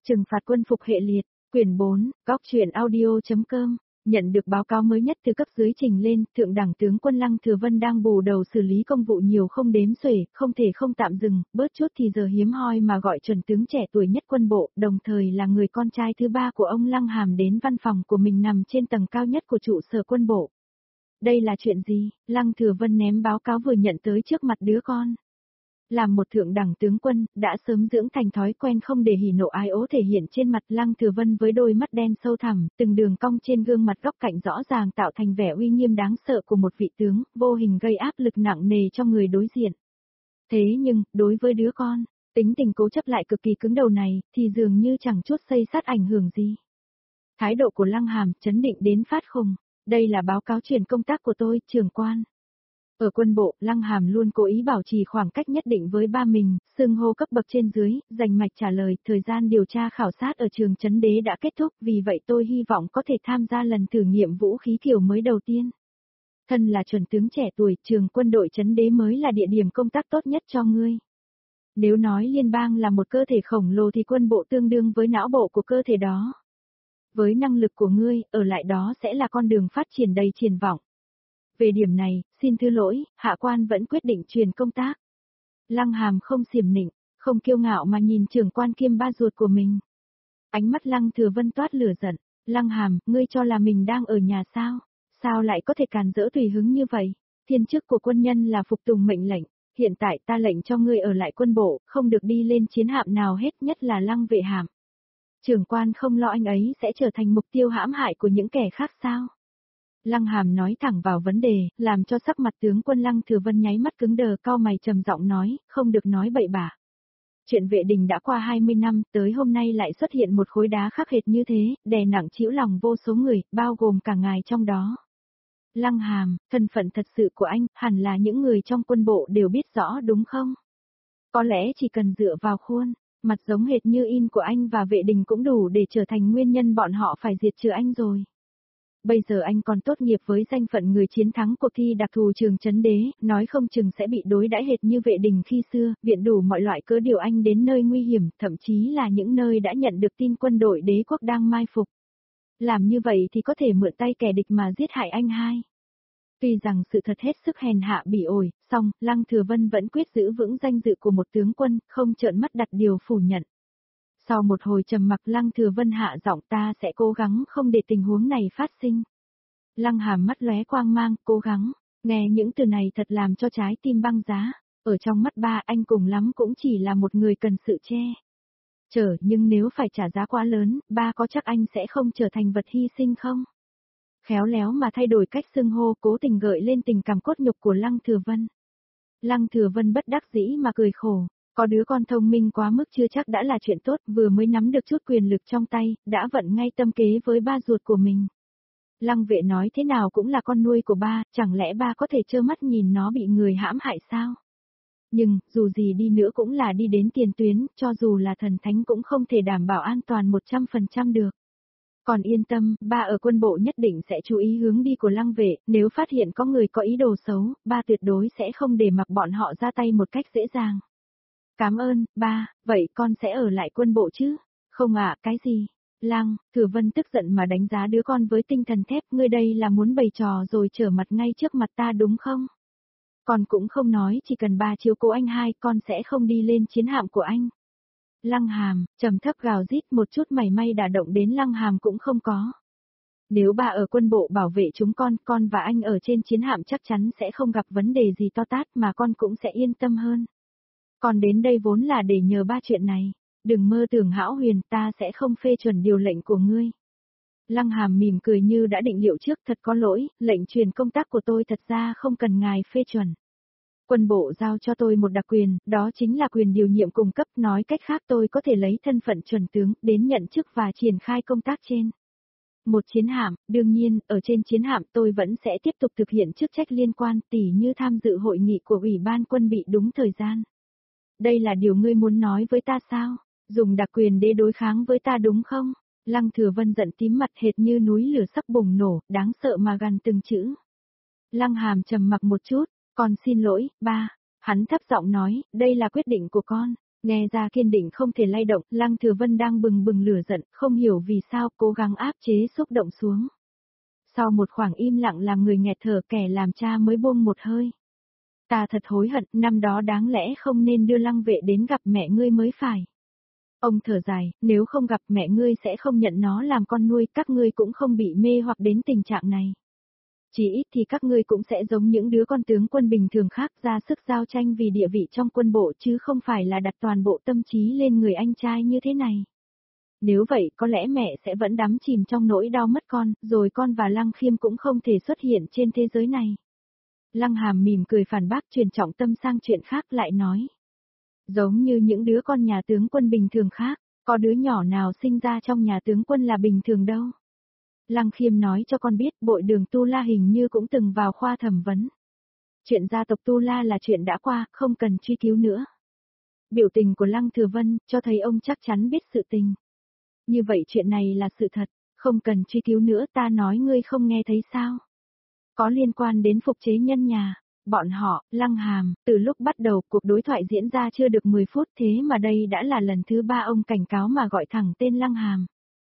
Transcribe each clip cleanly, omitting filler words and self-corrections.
Trừng phạt quân phục hệ liệt, quyển 4, góc truyện audio.com. Nhận được báo cáo mới nhất từ cấp dưới trình lên, thượng đẳng tướng quân Lăng Thừa Vân đang bù đầu xử lý công vụ nhiều không đếm xuể, không thể không tạm dừng, bớt chút thì giờ hiếm hoi mà gọi chuẩn tướng trẻ tuổi nhất quân bộ, đồng thời là người con trai thứ ba của ông Lăng Hàm đến văn phòng của mình nằm trên tầng cao nhất của trụ sở quân bộ. Đây là chuyện gì? Lăng Thừa Vân ném báo cáo vừa nhận tới trước mặt đứa con. Làm một thượng đẳng tướng quân, đã sớm dưỡng thành thói quen không để hỉ nộ ái ố thể hiện trên mặt. Lăng Thừa Vân với đôi mắt đen sâu thẳm, từng đường cong trên gương mặt góc cạnh rõ ràng tạo thành vẻ uy nghiêm đáng sợ của một vị tướng, vô hình gây áp lực nặng nề cho người đối diện. Thế nhưng, đối với đứa con, tính tình cố chấp lại cực kỳ cứng đầu này, thì dường như chẳng chút xây sát ảnh hưởng gì. Thái độ của Lăng Hàm chấn định đến phát khùng. Đây là báo cáo chuyển công tác của tôi, trưởng quan. Ở quân bộ, Lăng Hàm luôn cố ý bảo trì khoảng cách nhất định với ba mình, xưng hô cấp bậc trên dưới, dành mạch trả lời, thời gian điều tra khảo sát ở trường Trấn Đế đã kết thúc, vì vậy tôi hy vọng có thể tham gia lần thử nghiệm vũ khí kiểu mới đầu tiên. Thân là chuẩn tướng trẻ tuổi, trường quân đội Trấn Đế mới là địa điểm công tác tốt nhất cho ngươi. Nếu nói liên bang là một cơ thể khổng lồ thì quân bộ tương đương với não bộ của cơ thể đó. Với năng lực của ngươi, ở lại đó sẽ là con đường phát triển đầy triển vọng. Về điểm này, xin thứ lỗi, hạ quan vẫn quyết định truyền công tác. Lăng Hàm không xiểm nịnh, không kiêu ngạo mà nhìn trưởng quan kiêm ba ruột của mình. Ánh mắt Lăng Thừa Vân toát lửa giận. Lăng Hàm, ngươi cho là mình đang ở nhà sao? Sao lại có thể càn rỡ tùy hứng như vậy? Thiên chức của quân nhân là phục tùng mệnh lệnh. Hiện tại ta lệnh cho ngươi ở lại quân bộ, không được đi lên chiến hạm nào hết, nhất là Lăng Vệ Hạm. Trưởng quan không lo anh ấy sẽ trở thành mục tiêu hãm hại của những kẻ khác sao? Lăng Hàm nói thẳng vào vấn đề, làm cho sắc mặt tướng quân Lăng Thừa Vân nháy mắt cứng đờ, cau mày trầm giọng nói, không được nói bậy bạ. Chuyện Vệ Đình đã qua 20 năm, tới hôm nay lại xuất hiện một khối đá khắc hệt như thế, đè nặng trĩu lòng vô số người, bao gồm cả ngài trong đó. Lăng Hàm, thân phận thật sự của anh, hẳn là những người trong quân bộ đều biết rõ đúng không? Có lẽ chỉ cần dựa vào khuôn mặt giống hệt như in của anh và Vệ Đình cũng đủ để trở thành nguyên nhân bọn họ phải diệt trừ anh rồi. Bây giờ anh còn tốt nghiệp với danh phận người chiến thắng cuộc thi đặc thù trường Trấn Đế, nói không chừng sẽ bị đối đãi hệt như Vệ Đình khi xưa, viện đủ mọi loại cớ điều anh đến nơi nguy hiểm, thậm chí là những nơi đã nhận được tin quân đội đế quốc đang mai phục. Làm như vậy thì có thể mượn tay kẻ địch mà giết hại anh hai. Tuy rằng sự thật hết sức hèn hạ bỉ ổi, song, Lăng Thừa Vân vẫn quyết giữ vững danh dự của một tướng quân, không trợn mắt đặt điều phủ nhận. Sau một hồi trầm mặc, Lăng Thừa Vân hạ giọng, ta sẽ cố gắng không để tình huống này phát sinh. Lăng Hàm mắt lóe quang mang, cố gắng, nghe những từ này thật làm cho trái tim băng giá. Ở trong mắt ba, anh cùng lắm cũng chỉ là một người cần sự che chở, nhưng nếu phải trả giá quá lớn, ba có chắc anh sẽ không trở thành vật hy sinh không? Khéo léo mà thay đổi cách xưng hô, cố tình gợi lên tình cảm cốt nhục của Lăng Thừa Vân. Lăng Thừa Vân bất đắc dĩ mà cười khổ. Có đứa con thông minh quá mức chưa chắc đã là chuyện tốt, vừa mới nắm được chút quyền lực trong tay, đã vận ngay tâm kế với ba ruột của mình. Lăng Vệ nói thế nào cũng là con nuôi của ba, chẳng lẽ ba có thể trơ mắt nhìn nó bị người hãm hại sao? Nhưng, dù gì đi nữa cũng là đi đến tiền tuyến, cho dù là thần thánh cũng không thể đảm bảo an toàn 100% được. Còn yên tâm, ba ở quân bộ nhất định sẽ chú ý hướng đi của Lăng Vệ, nếu phát hiện có người có ý đồ xấu, ba tuyệt đối sẽ không để mặc bọn họ ra tay một cách dễ dàng. Cảm ơn, ba, vậy con sẽ ở lại quân bộ chứ? Không ạ, cái gì? Lăng Thừa Vân tức giận mà đánh giá đứa con với tinh thần thép, ngươi đây là muốn bày trò rồi trở mặt ngay trước mặt ta đúng không? Con cũng không nói chỉ cần ba chiếu cố anh hai, con sẽ không đi lên chiến hạm của anh. Lăng Hàm, trầm thấp gào rít, một chút mảy may đả động đến Lăng Hàm cũng không có. Nếu ba ở quân bộ bảo vệ chúng con và anh ở trên chiến hạm chắc chắn sẽ không gặp vấn đề gì to tát mà con cũng sẽ yên tâm hơn. Còn đến đây vốn là để nhờ ba chuyện này, đừng mơ tưởng hão huyền, ta sẽ không phê chuẩn điều lệnh của ngươi. Lăng Hàm mỉm cười như đã định liệu trước, thật có lỗi, lệnh truyền công tác của tôi thật ra không cần ngài phê chuẩn. Quân bộ giao cho tôi một đặc quyền, đó chính là quyền điều nhiệm cung cấp, nói cách khác tôi có thể lấy thân phận chuẩn tướng, đến nhận chức và triển khai công tác trên một chiến hạm. Đương nhiên, ở trên chiến hạm tôi vẫn sẽ tiếp tục thực hiện chức trách liên quan, tỉ như tham dự hội nghị của Ủy ban quân bị đúng thời gian. Đây là điều ngươi muốn nói với ta sao? Dùng đặc quyền để đối kháng với ta đúng không? Lăng Thừa Vân giận tím mặt hệt như núi lửa sắp bùng nổ, đáng sợ mà gằn từng chữ. Lăng Hàm trầm mặc một chút, con xin lỗi, ba. Hắn thấp giọng nói, đây là quyết định của con. Nghe ra kiên định không thể lay động, Lăng Thừa Vân đang bừng bừng lửa giận, không hiểu vì sao cố gắng áp chế xúc động xuống. Sau một khoảng im lặng làm người nghẹt thở, kẻ làm cha mới buông một hơi. Ta thật hối hận, năm đó đáng lẽ không nên đưa Lăng Vệ đến gặp mẹ ngươi mới phải. Ông thở dài, nếu không gặp mẹ ngươi sẽ không nhận nó làm con nuôi, các ngươi cũng không bị mê hoặc đến tình trạng này. Chỉ ít thì các ngươi cũng sẽ giống những đứa con tướng quân bình thường khác, ra sức giao tranh vì địa vị trong quân bộ, chứ không phải là đặt toàn bộ tâm trí lên người anh trai như thế này. Nếu vậy có lẽ mẹ sẽ vẫn đắm chìm trong nỗi đau mất con, rồi con và Lăng Khiêm cũng không thể xuất hiện trên thế giới này. Lăng Hàm mỉm cười phản bác, chuyển trọng tâm sang chuyện khác, lại nói. Giống như những đứa con nhà tướng quân bình thường khác, có đứa nhỏ nào sinh ra trong nhà tướng quân là bình thường đâu. Lăng Khiêm nói cho con biết, bội đường Tu La hình như cũng từng vào khoa thẩm vấn. Chuyện gia tộc Tu La là chuyện đã qua, không cần truy cứu nữa. Biểu tình của Lăng Thừa Vân cho thấy ông chắc chắn biết sự tình. Như vậy chuyện này là sự thật, không cần truy cứu nữa, ta nói ngươi không nghe thấy sao? Có liên quan đến phục chế nhân nhà, bọn họ, Lăng Hàm, từ lúc bắt đầu cuộc đối thoại diễn ra chưa được 10 phút, thế mà đây đã là lần thứ 3 ông cảnh cáo mà gọi thẳng tên Lăng Hàm.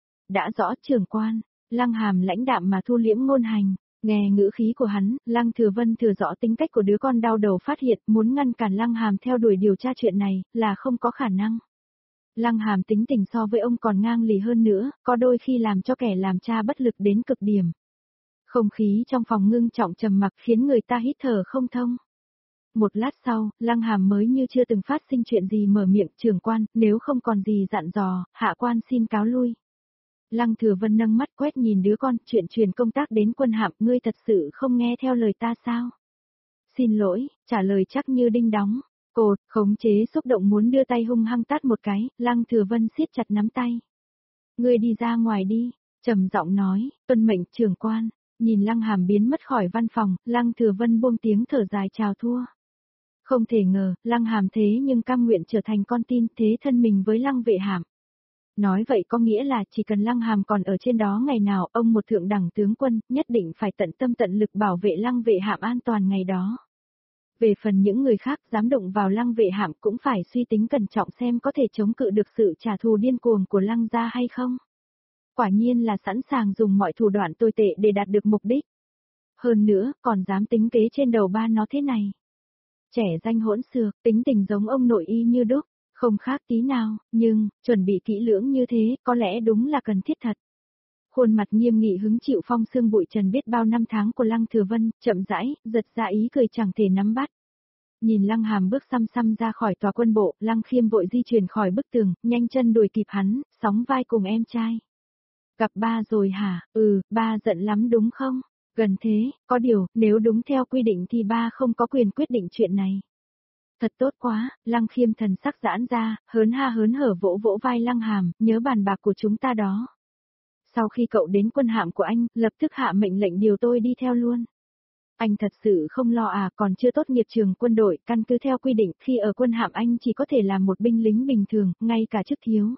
Đã rõ, trưởng quan. Lăng Hàm lãnh đạm mà thu liễm ngôn hành, nghe ngữ khí của hắn, Lăng Thừa Vân thừa rõ tính cách của đứa con đau đầu phát hiện, muốn ngăn cản Lăng Hàm theo đuổi điều tra chuyện này, là không có khả năng. Lăng Hàm tính tình so với ông còn ngang lì hơn nữa, có đôi khi làm cho kẻ làm cha bất lực đến cực điểm. Không khí trong phòng ngưng trọng trầm mặc khiến người ta hít thở không thông. Một lát sau, Lăng Hàm mới như chưa từng phát sinh chuyện gì mở miệng, trưởng quan, nếu không còn gì dặn dò, hạ quan xin cáo lui. Lăng Thừa Vân nâng mắt quét nhìn đứa con, chuyện truyền công tác đến quân hạm, ngươi thật sự không nghe theo lời ta sao? Xin lỗi, trả lời chắc như đinh đóng. Cột, khống chế xúc động muốn đưa tay hung hăng tát một cái, Lăng Thừa Vân siết chặt nắm tay. Ngươi đi ra ngoài đi, trầm giọng nói, tuân mệnh trưởng quan. Nhìn Lăng Hàm biến mất khỏi văn phòng, Lăng Thừa Vân buông tiếng thở dài chào thua. Không thể ngờ, Lăng Hàm thế nhưng cam nguyện trở thành con tin, thế thân mình với Lăng Vệ Hàm. Nói vậy có nghĩa là chỉ cần Lăng Hàm còn ở trên đó ngày nào, ông một thượng đẳng tướng quân, nhất định phải tận tâm tận lực bảo vệ Lăng Vệ Hàm an toàn ngày đó. Về phần những người khác dám động vào Lăng Vệ Hàm cũng phải suy tính cẩn trọng xem có thể chống cự được sự trả thù điên cuồng của Lăng gia hay không. Quả nhiên là sẵn sàng dùng mọi thủ đoạn tồi tệ để đạt được mục đích. Hơn nữa, còn dám tính kế trên đầu ba nó thế này. Trẻ danh hỗn xược, tính tình giống ông nội y như đúc, không khác tí nào, nhưng, chuẩn bị kỹ lưỡng như thế, có lẽ đúng là cần thiết thật. Khuôn mặt nghiêm nghị hứng chịu phong sương bụi trần biết bao năm tháng của Lăng Thừa Vân, chậm rãi, giật ra ý cười chẳng thể nắm bắt. Nhìn Lăng Hàm bước xăm xăm ra khỏi tòa quân bộ, Lăng Khiêm vội di chuyển khỏi bức tường, nhanh chân đuổi kịp hắn, sóng vai cùng em trai. Gặp ba rồi hả? Ừ, ba giận lắm đúng không? Gần thế, có điều, nếu đúng theo quy định thì ba không có quyền quyết định chuyện này. Thật tốt quá, Lăng Khiêm thần sắc giãn ra, hớn ha hớn hở vỗ vỗ vai Lăng Hàm, nhớ bàn bạc của chúng ta đó. Sau khi cậu đến quân hạm của anh, lập tức hạ mệnh lệnh điều tôi đi theo luôn. Anh thật sự không lo à, còn chưa tốt nghiệp trường quân đội, căn cứ theo quy định, khi ở quân hạm anh chỉ có thể làm một binh lính bình thường, ngay cả chức thiếu.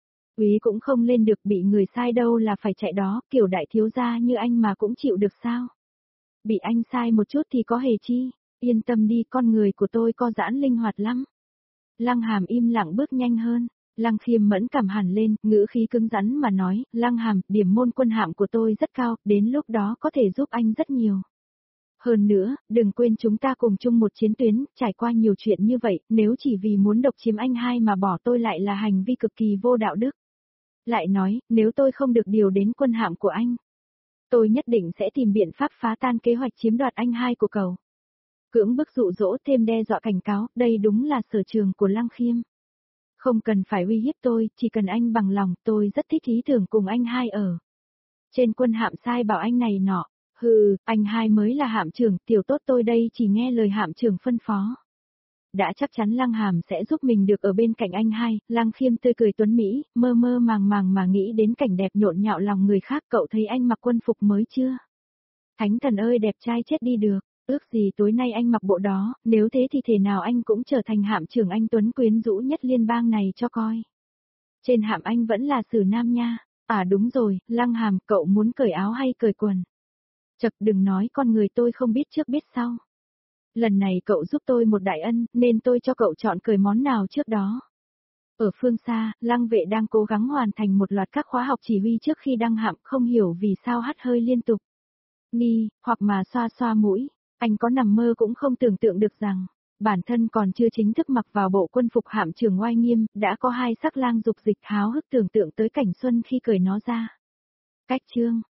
Úy cũng không lên được, bị người sai đâu là phải chạy đó, kiểu đại thiếu gia như anh mà cũng chịu được sao? Bị anh sai một chút thì có hề chi, yên tâm đi, con người của tôi co giãn linh hoạt lắm. Lăng Hàm im lặng bước nhanh hơn, Lăng Khiêm mẫn cảm hẳn lên, ngữ khí cứng rắn mà nói, Lăng Hàm, điểm môn quân hạm của tôi rất cao, đến lúc đó có thể giúp anh rất nhiều. Hơn nữa, đừng quên chúng ta cùng chung một chiến tuyến, trải qua nhiều chuyện như vậy, nếu chỉ vì muốn độc chiếm anh hai mà bỏ tôi lại là hành vi cực kỳ vô đạo đức. Lại nói, nếu tôi không được điều đến quân hạm của anh, tôi nhất định sẽ tìm biện pháp phá tan kế hoạch chiếm đoạt anh hai của cậu. Cưỡng bức dụ dỗ thêm đe dọa cảnh cáo, đây đúng là sở trường của Lăng Khiêm. Không cần phải uy hiếp tôi, chỉ cần anh bằng lòng, tôi rất thích ý tưởng cùng anh hai ở. Trên quân hạm sai bảo anh này nọ, hừ, anh hai mới là hạm trưởng, tiểu tốt tôi đây chỉ nghe lời hạm trưởng phân phó. Đã chắc chắn Lăng Hàm sẽ giúp mình được ở bên cạnh anh hai, Lăng Khiêm tươi cười tuấn Mỹ, mơ mơ màng màng mà nghĩ đến cảnh đẹp nhộn nhạo lòng người khác, cậu thấy anh mặc quân phục mới chưa? Thánh thần ơi đẹp trai chết đi được, ước gì tối nay anh mặc bộ đó, nếu thế thì thể nào anh cũng trở thành hạm trưởng anh tuấn quyến rũ nhất liên bang này cho coi. Trên hạm anh vẫn là Sử Nam nha, à đúng rồi, Lăng Hàm, cậu muốn cởi áo hay cởi quần? Chật đừng nói con người tôi không biết trước biết sau. Lần này cậu giúp tôi một đại ân, nên tôi cho cậu chọn cởi món nào trước đó. Ở phương xa, Lăng Vệ đang cố gắng hoàn thành một loạt các khóa học chỉ huy trước khi đăng hạm, không hiểu vì sao hắt hơi liên tục. Hoặc mà xoa xoa mũi, anh có nằm mơ cũng không tưởng tượng được rằng, bản thân còn chưa chính thức mặc vào bộ quân phục hạm trưởng oai nghiêm, đã có hai sắc lang dục dịch háo hức tưởng tượng tới cảnh xuân khi cởi nó ra. Cách chương